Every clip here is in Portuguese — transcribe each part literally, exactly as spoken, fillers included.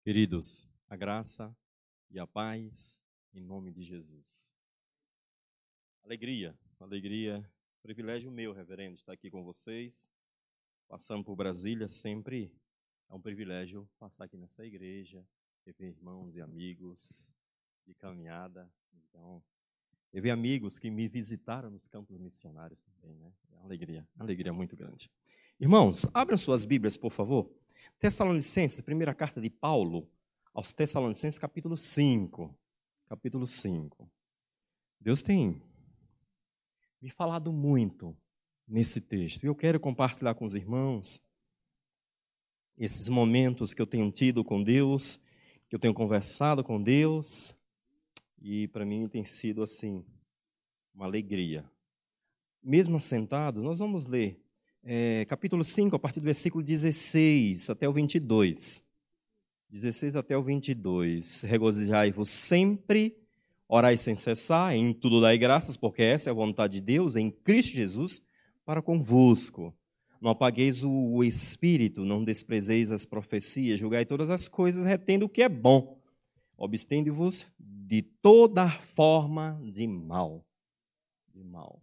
Queridos, a graça e a paz em nome de Jesus. Alegria, alegria, privilégio meu, reverendo, estar aqui com vocês. Passando por Brasília, sempre é um privilégio passar aqui nessa igreja, ter irmãos e amigos de caminhada. Então, teve amigos que me visitaram nos campos missionários também, né? É uma alegria, uma alegria muito grande. Irmãos, abram suas Bíblias, por favor. Tessalonicenses, primeira carta de Paulo aos Tessalonicenses, capítulo cinco. Capítulo cinco. Deus tem me falado muito nesse texto. E eu quero compartilhar com os irmãos esses momentos que eu tenho tido com Deus, que eu tenho conversado com Deus, e para mim tem sido assim, uma alegria. Mesmo assentados, nós vamos ler é, capítulo cinco, a partir do versículo dezesseis até o vinte e dois. dezesseis até o vinte e dois. Regozijai-vos sempre, orai sem cessar, em tudo dai graças, porque essa é a vontade de Deus em Cristo Jesus para convosco. Não apagueis o espírito, não desprezeis as profecias, julgai todas as coisas, retendo o que é bom. Abstende-vos de toda forma de mal. De mal.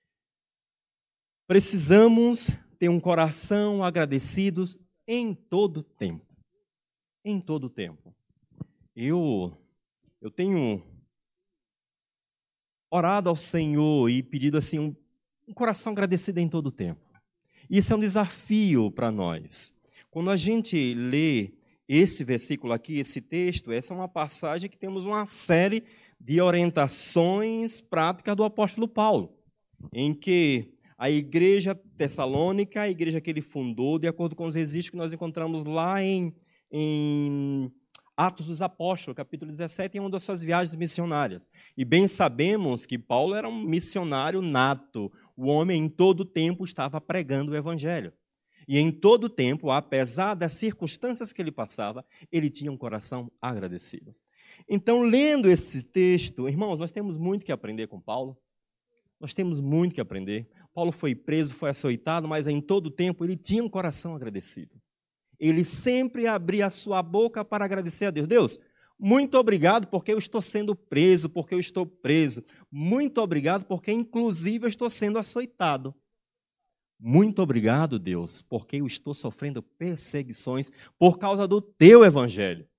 Precisamos ter um coração agradecidos em todo tempo. Em todo tempo. Eu, eu tenho orado ao Senhor e pedido assim um, um coração agradecido em todo tempo. Isso é um desafio para nós. Quando a gente lê esse versículo aqui, esse texto, essa é uma passagem que temos uma série de orientações práticas do apóstolo Paulo, em que a igreja tessalônica, a igreja que ele fundou, de acordo com os registros que nós encontramos lá em, em Atos dos Apóstolos, capítulo dezessete, em uma das suas viagens missionárias. E bem sabemos que Paulo era um missionário nato. O homem em todo o tempo estava pregando o evangelho. E em todo o tempo, apesar das circunstâncias que ele passava, ele tinha um coração agradecido. Então, lendo esse texto, irmãos, nós temos muito que aprender com Paulo. Nós temos muito que aprender. Paulo foi preso, foi açoitado, mas em todo o tempo ele tinha um coração agradecido. Ele sempre abria a sua boca para agradecer a Deus. Deus, muito obrigado porque eu estou sendo preso, porque eu estou preso. Muito obrigado porque, inclusive, eu estou sendo açoitado. Muito obrigado, Deus, porque eu estou sofrendo perseguições por causa do teu evangelho.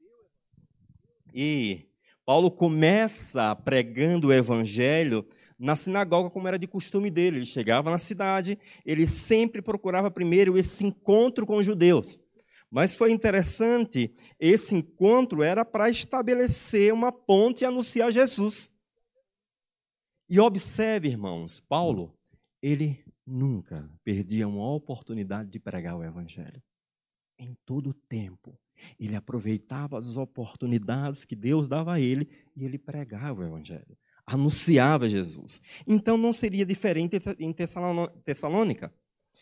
E Paulo começa pregando o evangelho na sinagoga, como era de costume dele. Ele chegava na cidade, ele sempre procurava primeiro esse encontro com os judeus. Mas foi interessante, esse encontro era para estabelecer uma ponte e anunciar Jesus. E observe, irmãos, Paulo, ele nunca perdia uma oportunidade de pregar o evangelho. Em todo o tempo, ele aproveitava as oportunidades que Deus dava a ele e ele pregava o evangelho. Anunciava Jesus. Então não seria diferente em Tessalônica.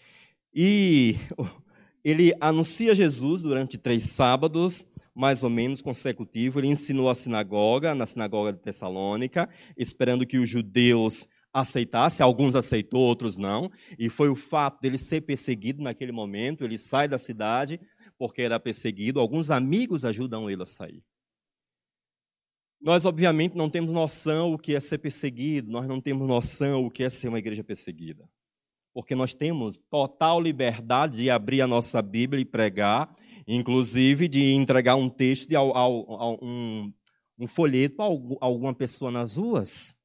E ele anuncia Jesus durante três sábados, mais ou menos consecutivos. Ele ensinou a sinagoga, na sinagoga de Tessalônica, esperando que os judeus aceitassem. Alguns aceitou, outros não. E foi o fato dele ser perseguido naquele momento. Ele sai da cidade porque era perseguido. Alguns amigos ajudam ele a sair. Nós, obviamente, não temos noção o que é ser perseguido, nós não temos noção o que é ser uma igreja perseguida. Porque nós temos total liberdade de abrir a nossa Bíblia e pregar, inclusive de entregar um texto, de, ao, ao, um, um folheto a alguma pessoa nas ruas.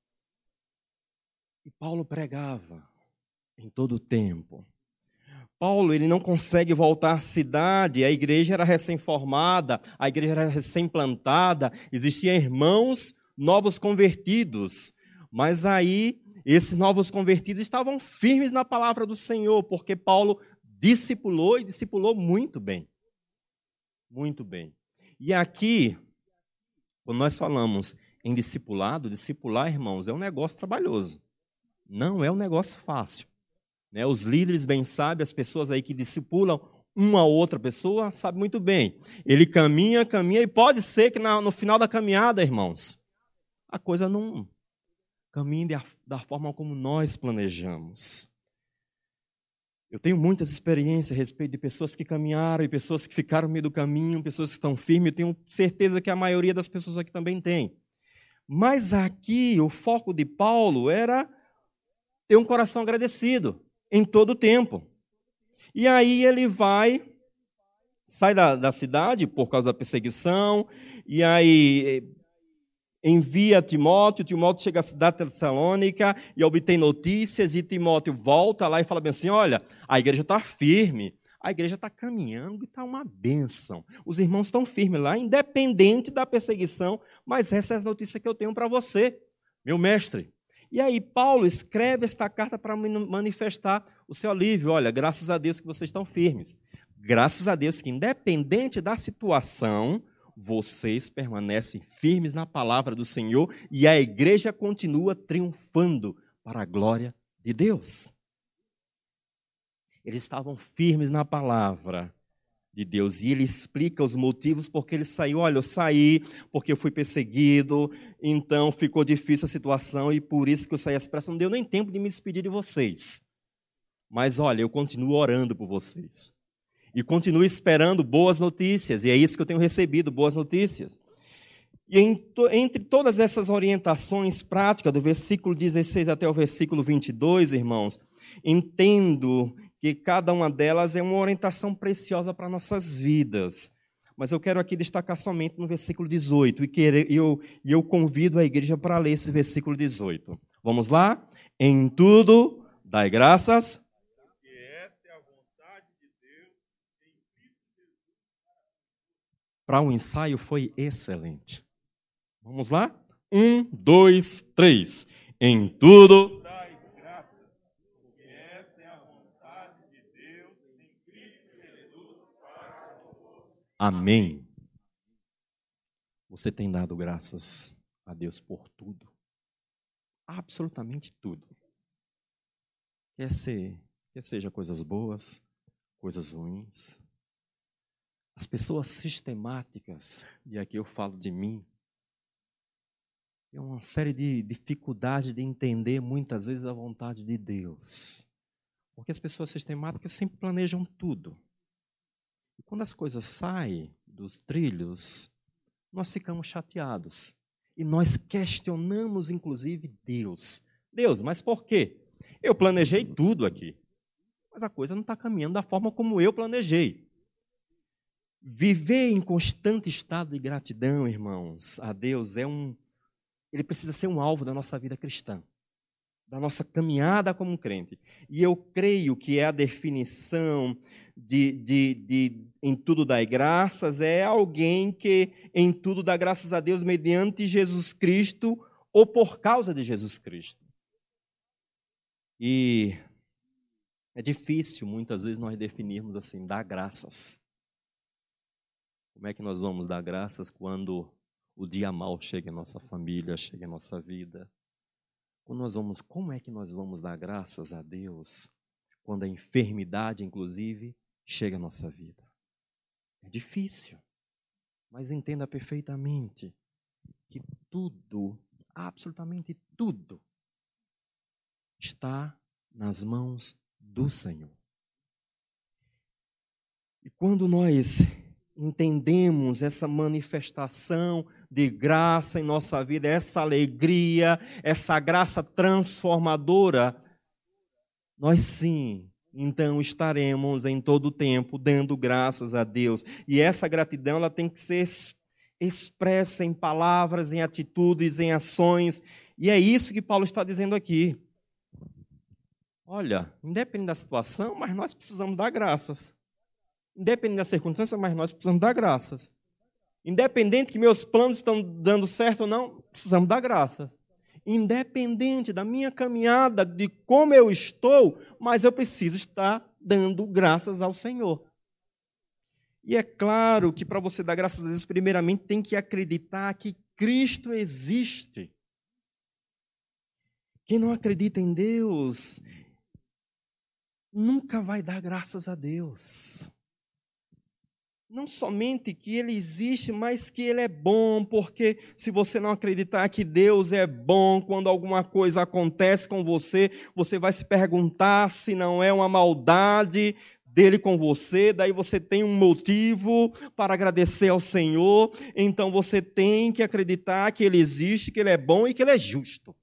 E Paulo pregava em todo o tempo. Paulo, ele não consegue voltar à cidade, a igreja era recém-formada, a igreja era recém-plantada, existiam irmãos novos convertidos, mas aí esses novos convertidos estavam firmes na palavra do Senhor, porque Paulo discipulou e discipulou muito bem, muito bem. E aqui, quando nós falamos em discipulado, discipular, irmãos, é um negócio trabalhoso, não é um negócio fácil. Né, os líderes bem sabem, as pessoas aí que discipulam uma ou outra pessoa, sabem muito bem. Ele caminha, caminha, e pode ser que na, no final da caminhada, irmãos, a coisa não caminhe da, da forma como nós planejamos. Eu tenho muitas experiências a respeito de pessoas que caminharam e pessoas que ficaram no meio do caminho, pessoas que estão firmes. Eu tenho certeza que a maioria das pessoas aqui também tem. Mas aqui o foco de Paulo era ter um coração agradecido em todo o tempo. E aí ele vai, sai da, da cidade por causa da perseguição, e aí envia Timóteo, Timóteo chega à cidade de Tessalônica e obtém notícias, e Timóteo volta lá e fala bem assim, olha, a igreja está firme, a igreja está caminhando e está uma bênção. Os irmãos estão firmes lá, independente da perseguição, mas essa é a notícia que eu tenho para você, meu mestre. E aí Paulo escreve esta carta para manifestar o seu alívio. Olha, graças a Deus que vocês estão firmes. Graças a Deus que, independente da situação, vocês permanecem firmes na palavra do Senhor e a igreja continua triunfando para a glória de Deus. Eles estavam firmes na palavra de Deus e ele explica os motivos porque ele saiu. Olha, eu saí porque eu fui perseguido, então ficou difícil a situação e por isso que eu saí às pressas. Não deu nem tempo de me despedir de vocês. Mas olha, eu continuo orando por vocês. E continuo esperando boas notícias, e é isso que eu tenho recebido, boas notícias. E em, entre todas essas orientações práticas, do versículo dezesseis até o versículo vinte e dois, irmãos, entendo que cada uma delas é uma orientação preciosa para nossas vidas. Mas eu quero aqui destacar somente no versículo dezoito, e que eu, eu convido a igreja para ler esse versículo dezoito. Vamos lá? Em tudo, dai graças. Para um ensaio foi excelente. Vamos lá? Um, dois, três. Em tudo, dai graças, porque esta é a vontade de Deus em Cristo Jesus para convosco. Amém. Você tem dado graças a Deus por tudo. Absolutamente tudo. Quer ser, quer seja coisas boas, coisas ruins. As pessoas sistemáticas, e aqui eu falo de mim, tem uma série de dificuldades de entender muitas vezes a vontade de Deus. Porque as pessoas sistemáticas sempre planejam tudo. E quando as coisas saem dos trilhos, nós ficamos chateados. E nós questionamos, inclusive, Deus. Deus, mas por quê? Eu planejei tudo aqui, mas a coisa não está caminhando da forma como eu planejei. Viver em constante estado de gratidão, irmãos, a Deus, é um, ele precisa ser um alvo da nossa vida cristã, da nossa caminhada como crente. E eu creio que é a definição de, de, de em tudo dai graças, é alguém que em tudo dá graças a Deus mediante Jesus Cristo ou por causa de Jesus Cristo. E é difícil, muitas vezes, nós definirmos assim, dar graças. Como é que nós vamos dar graças quando o dia mau chega em nossa família, chega em nossa vida? Quando nós vamos, como é que nós vamos dar graças a Deus quando a enfermidade, inclusive, chega em nossa vida? É difícil, mas entenda perfeitamente que tudo, absolutamente tudo, está nas mãos do Senhor. E quando nós entendemos essa manifestação de graça em nossa vida, essa alegria, essa graça transformadora, nós sim, então estaremos em todo o tempo dando graças a Deus. E essa gratidão ela tem que ser expressa em palavras, em atitudes, em ações. E é isso que Paulo está dizendo aqui. Olha, independente da situação, mas nós precisamos dar graças. Independente da circunstância, mas nós precisamos dar graças. Independente que meus planos estão dando certo ou não, precisamos dar graças. Independente da minha caminhada, de como eu estou, mas eu preciso estar dando graças ao Senhor. E é claro que para você dar graças a Deus, primeiramente tem que acreditar que Cristo existe. Quem não acredita em Deus, nunca vai dar graças a Deus. não somente que Ele existe, mas que Ele é bom, porque se você não acreditar que Deus é bom, quando alguma coisa acontece com você, você vai se perguntar se não é uma maldade dele com você, daí você tem um motivo para agradecer ao Senhor, então você tem que acreditar que Ele existe, que Ele é bom e que Ele é justo.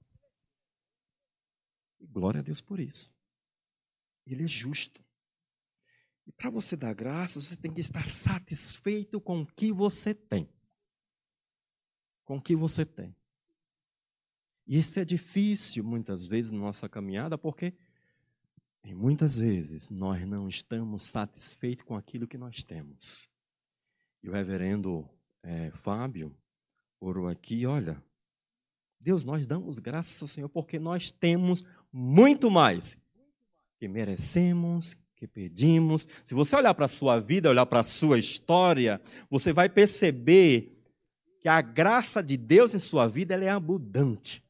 E glória a Deus por isso. Ele é justo. E para você dar graças, você tem que estar satisfeito com o que você tem. Com o que você tem. E isso é difícil, muitas vezes, na nossa caminhada, porque, e muitas vezes, nós não estamos satisfeitos com aquilo que nós temos. E o reverendo é, Fábio orou aqui, olha, Deus, nós damos graças ao Senhor, porque nós temos muito mais que merecemos, que pedimos. Se você olhar para a sua vida, olhar para a sua história, você vai perceber que a graça de Deus em sua vida ela é abundante.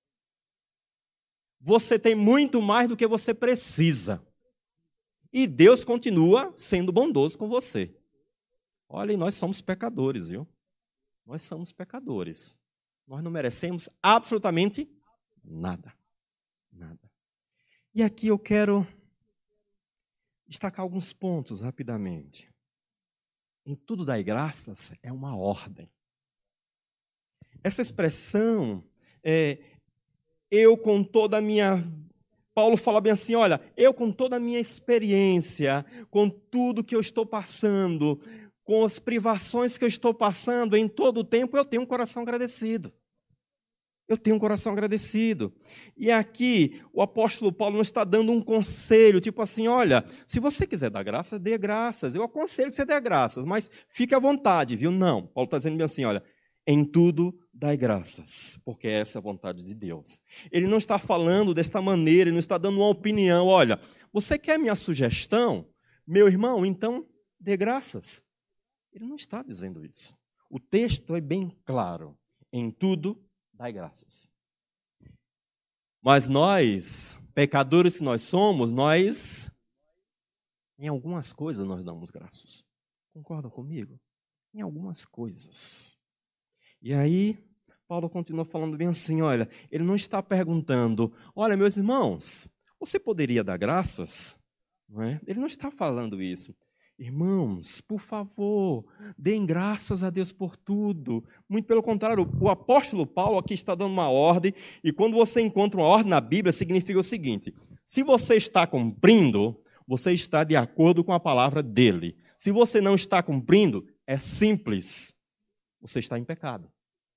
Você tem muito mais do que você precisa. E Deus continua sendo bondoso com você. Olha, nós somos pecadores, viu? Nós somos pecadores. Nós não merecemos absolutamente nada. Nada. E aqui eu quero destacar alguns pontos rapidamente. Em tudo dai graças é uma ordem. Essa expressão, é, eu com toda a minha... Paulo fala bem assim, olha, eu com toda a minha experiência, com tudo que eu estou passando, com as privações que eu estou passando, em todo o tempo eu tenho um coração agradecido. Eu tenho um coração agradecido. E aqui, o apóstolo Paulo não está dando um conselho, tipo assim, olha, se você quiser dar graças, dê graças. Eu aconselho que você dê graças, mas fique à vontade, viu? Não. Paulo está dizendo bem assim, olha, em tudo dai graças, porque essa é a vontade de Deus. Ele não está falando desta maneira, ele não está dando uma opinião, olha, você quer minha sugestão? Meu irmão, então dê graças. Ele não está dizendo isso. O texto é bem claro. Em tudo dai graças. Mas nós, pecadores que nós somos, nós, em algumas coisas nós damos graças. Concordam comigo? Em algumas coisas. E aí, Paulo continua falando bem assim, olha, ele não está perguntando, olha, meus irmãos, você poderia dar graças? Não é? Ele não está falando isso. Irmãos, por favor, deem graças a Deus por tudo. Muito pelo contrário, o apóstolo Paulo aqui está dando uma ordem, e quando você encontra uma ordem na Bíblia, significa o seguinte, se você está cumprindo, você está de acordo com a palavra dele. Se você não está cumprindo, é simples, você está em pecado.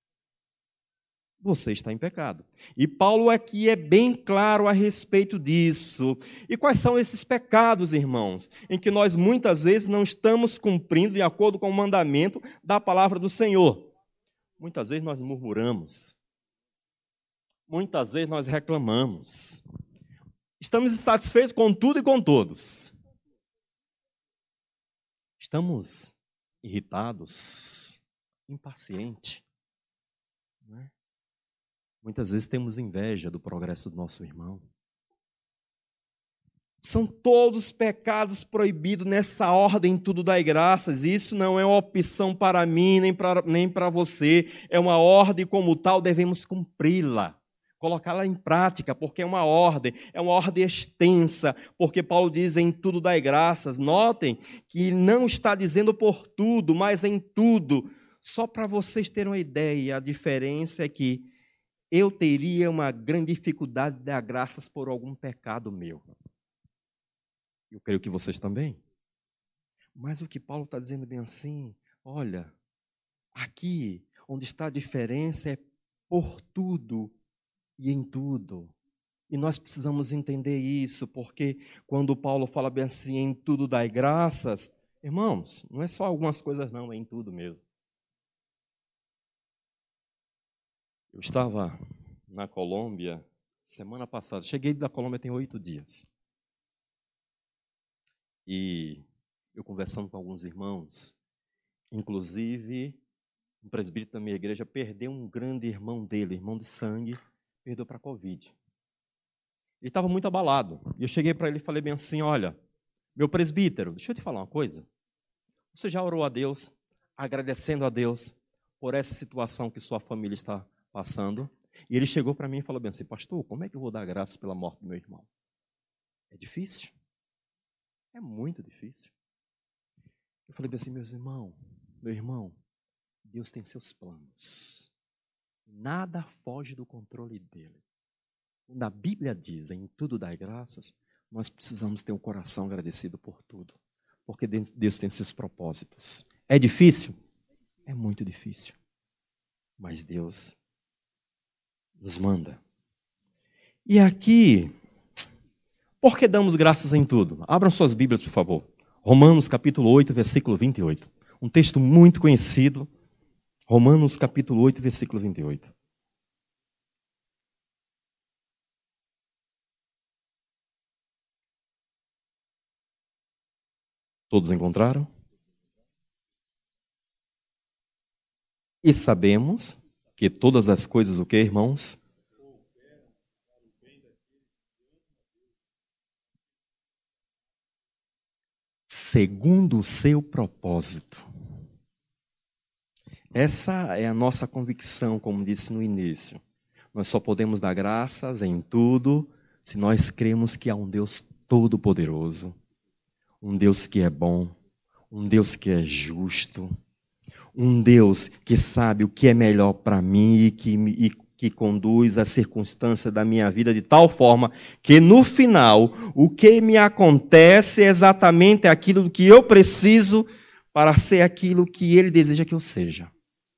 Você está em pecado. E Paulo aqui é bem claro a respeito disso. E quais são esses pecados, irmãos? Em que nós muitas vezes não estamos cumprindo de acordo com o mandamento da palavra do Senhor. Muitas vezes nós murmuramos. Muitas vezes nós reclamamos. Estamos insatisfeitos com tudo e com todos. Estamos irritados, impacientes, não é? Muitas vezes temos inveja do progresso do nosso irmão. São todos pecados proibidos nessa ordem, tudo dai graças. Isso não é uma opção para mim, nem para, nem para você. É uma ordem como tal, devemos cumpri-la. Colocá-la em prática, porque é uma ordem. É uma ordem extensa, porque Paulo diz em tudo dai graças. Notem que não está dizendo por tudo, mas em tudo. Só para vocês terem uma ideia, a diferença é que eu teria uma grande dificuldade de dar graças por algum pecado meu. Eu creio que vocês também. Mas o que Paulo está dizendo bem assim, olha, aqui onde está a diferença é por tudo e em tudo. E nós precisamos entender isso, porque quando Paulo fala bem assim, em tudo dai graças, irmãos, não é só algumas coisas não, é em tudo mesmo. Eu estava na Colômbia semana passada. Cheguei da Colômbia tem oito dias. E eu conversando com alguns irmãos, inclusive um presbítero da minha igreja perdeu um grande irmão dele, irmão de sangue, perdeu para a Covid. Ele estava muito abalado. E eu cheguei para ele e falei bem assim, olha, meu presbítero, deixa eu te falar uma coisa. Você já orou a Deus, agradecendo a Deus por essa situação que sua família está passando? E ele chegou para mim e falou bem assim, pastor, como é que eu vou dar graças pela morte do meu irmão? É difícil. É muito difícil. Eu falei bem assim, meus irmãos, meu irmão, Deus tem seus planos. Nada foge do controle dele. Quando a Bíblia diz, em tudo dai graças, nós precisamos ter um coração agradecido por tudo. Porque Deus tem seus propósitos. É difícil? É muito difícil. Mas Deus nos manda. E aqui, por que damos graças em tudo? Abram suas Bíblias, por favor. Romanos capítulo oito, versículo vinte e oito. Um texto muito conhecido. Romanos capítulo oito, versículo vinte e oito. Todos encontraram? E sabemos que todas as coisas, o que, irmãos? Segundo o seu propósito. Essa é a nossa convicção, como disse no início. Nós só podemos dar graças em tudo se nós cremos que há um Deus todo-poderoso, um Deus que é bom, um Deus que é justo, um Deus que sabe o que é melhor para mim e que, e que conduz as circunstâncias da minha vida de tal forma que no final o que me acontece é exatamente aquilo que eu preciso para ser aquilo que Ele deseja que eu seja.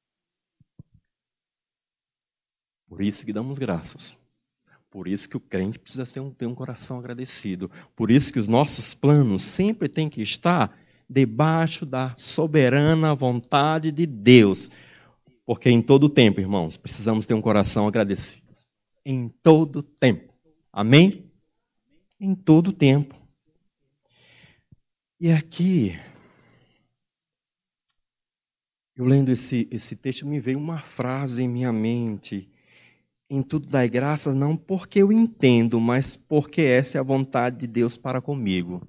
Por isso que damos graças. Por isso que o crente precisa ser um, ter um coração agradecido. Por isso que os nossos planos sempre têm que estar debaixo da soberana vontade de Deus. Porque em todo tempo, irmãos, precisamos ter um coração agradecido. Em todo tempo. Amém? Em todo tempo. E aqui, eu lendo esse, esse texto, me veio uma frase em minha mente. Em tudo dai graças, não porque eu entendo, mas porque essa é a vontade de Deus para comigo.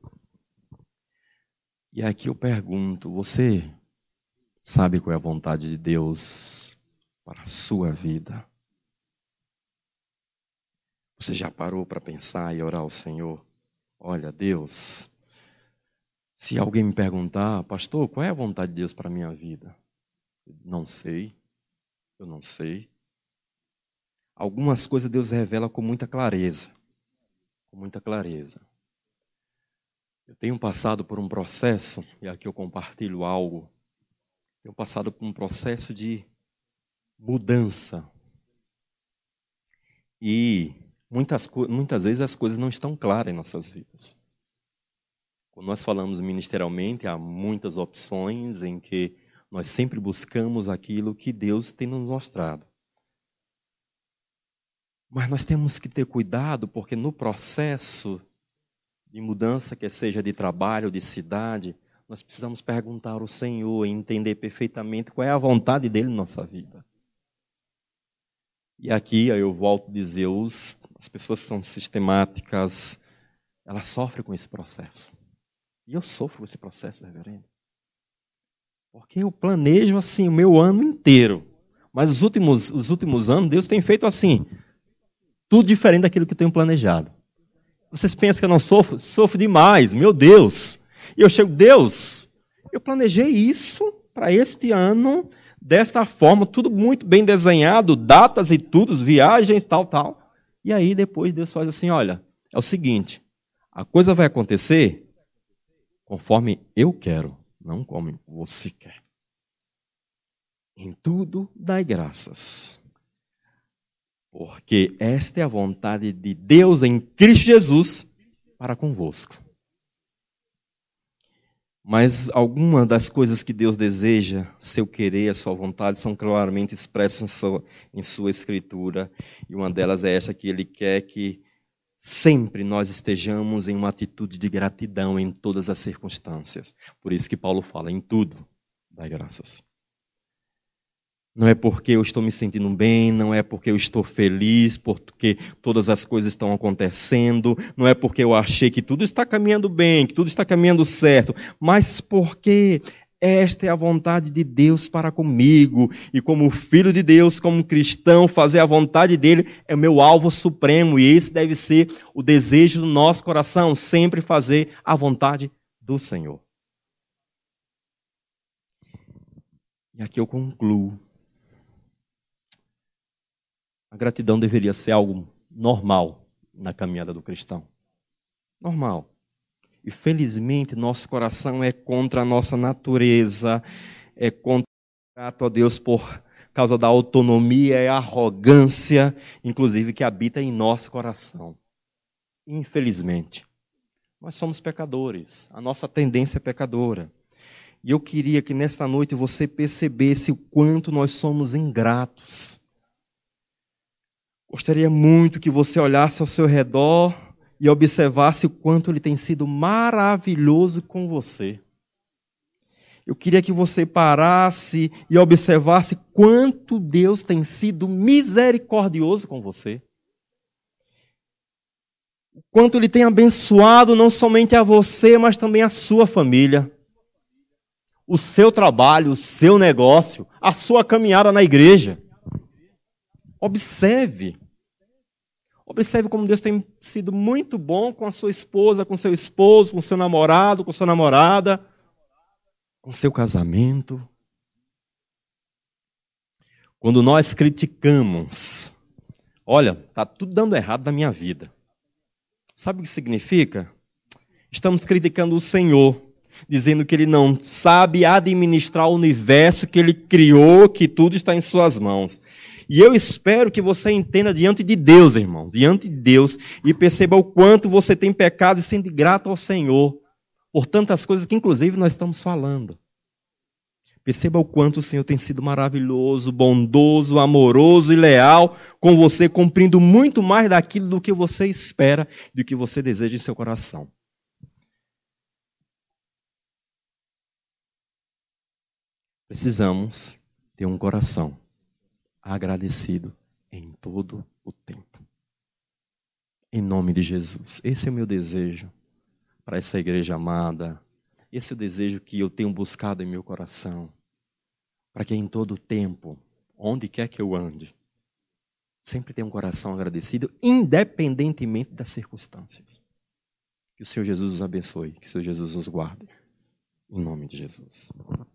E aqui eu pergunto, você sabe qual é a vontade de Deus para a sua vida? Você já parou para pensar e orar ao Senhor? Olha, Deus, se alguém me perguntar, pastor, qual é a vontade de Deus para a minha vida? Não sei, eu não sei. Algumas coisas Deus revela com muita clareza. Com muita clareza. Eu tenho passado por um processo, e aqui eu compartilho algo. Tenho passado por um processo de mudança. E muitas, muitas vezes as coisas não estão claras em nossas vidas. Quando nós falamos ministerialmente, há muitas opções em que nós sempre buscamos aquilo que Deus tem nos mostrado. Mas nós temos que ter cuidado, porque no processo de mudança, que seja de trabalho, de cidade, nós precisamos perguntar ao Senhor e entender perfeitamente qual é a vontade dEle em nossa vida. E aqui eu volto a dizer, os, as pessoas que são sistemáticas, elas sofrem com esse processo. E eu sofro com esse processo, reverendo. Porque eu planejo assim o meu ano inteiro. Mas os últimos, os últimos anos, Deus tem feito assim, tudo diferente daquilo que eu tenho planejado. Vocês pensam que eu não sofro? Sofro demais, meu Deus. E eu chego, Deus, eu planejei isso para este ano, desta forma, tudo muito bem desenhado, datas e tudo, viagens, tal, tal. E aí depois Deus faz assim, olha, é o seguinte, a coisa vai acontecer conforme eu quero, não como você quer. Em tudo dai graças. Porque esta é a vontade de Deus em Cristo Jesus para convosco. Mas algumas das coisas que Deus deseja, seu querer, a sua vontade, são claramente expressas em sua, em sua Escritura. E uma delas é esta, que Ele quer que sempre nós estejamos em uma atitude de gratidão em todas as circunstâncias. Por isso que Paulo fala, em tudo, dai graças. Não é porque eu estou me sentindo bem, não é porque eu estou feliz, porque todas as coisas estão acontecendo, não é porque eu achei que tudo está caminhando bem, que tudo está caminhando certo, mas porque Esta é a vontade de Deus para comigo. E como filho de Deus, como cristão, fazer a vontade dele é o meu alvo supremo. E esse deve ser o desejo do nosso coração, sempre fazer a vontade do Senhor. E aqui eu concluo. A gratidão deveria ser algo normal na caminhada do cristão. Normal. E felizmente nosso coração é contra a nossa natureza, é contra a Deus por causa da autonomia e arrogância, inclusive que habita em nosso coração. Infelizmente, nós somos pecadores, a nossa tendência é pecadora. E eu queria que nesta noite você percebesse o quanto nós somos ingratos. Gostaria muito que você olhasse ao seu redor e observasse o quanto Ele tem sido maravilhoso com você. Eu queria que você parasse e observasse quanto Deus tem sido misericordioso com você. O quanto Ele tem abençoado não somente a você, mas também a sua família. O seu trabalho, o seu negócio, a sua caminhada na igreja. Observe. Observe como Deus tem sido muito bom com a sua esposa, com seu esposo, com seu namorado, com sua namorada, com seu casamento. Quando nós criticamos, olha, está tudo dando errado na minha vida. Sabe o que significa? Estamos criticando o Senhor, dizendo que Ele não sabe administrar o universo que Ele criou, que tudo está em suas mãos. E eu espero que você entenda diante de Deus, irmãos, diante de Deus, e perceba o quanto você tem pecado e sendo grato ao Senhor por tantas coisas que, inclusive, nós estamos falando. Perceba o quanto o Senhor tem sido maravilhoso, bondoso, amoroso e leal com você, cumprindo muito mais daquilo do que você espera, do que você deseja em seu coração. Precisamos ter um coração agradecido em todo o tempo. Em nome de Jesus. Esse é o meu desejo para essa igreja amada. Esse é o desejo que eu tenho buscado em meu coração. Para que em todo o tempo, onde quer que eu ande, sempre tenha um coração agradecido, independentemente das circunstâncias. Que o Senhor Jesus nos abençoe. Que o Senhor Jesus nos guarde. Em nome de Jesus.